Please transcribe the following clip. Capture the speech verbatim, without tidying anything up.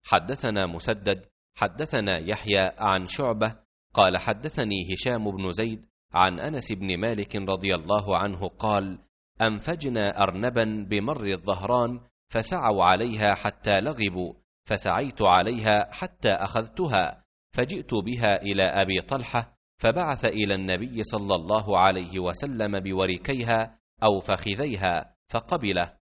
حدثنا مسدد حدثنا يحيى عن شعبة قال حدثني هشام بن زيد عن أنس بن مالك رضي الله عنه قال: أنفجنا أرنبا بمر الظهران فسعوا عليها حتى لغبوا، فسعيت عليها حتى أخذتها، فجئت بها إلى أبي طلحة، فبعث إلى النبي صلى الله عليه وسلم بوركيها أو فخذيها فقبله،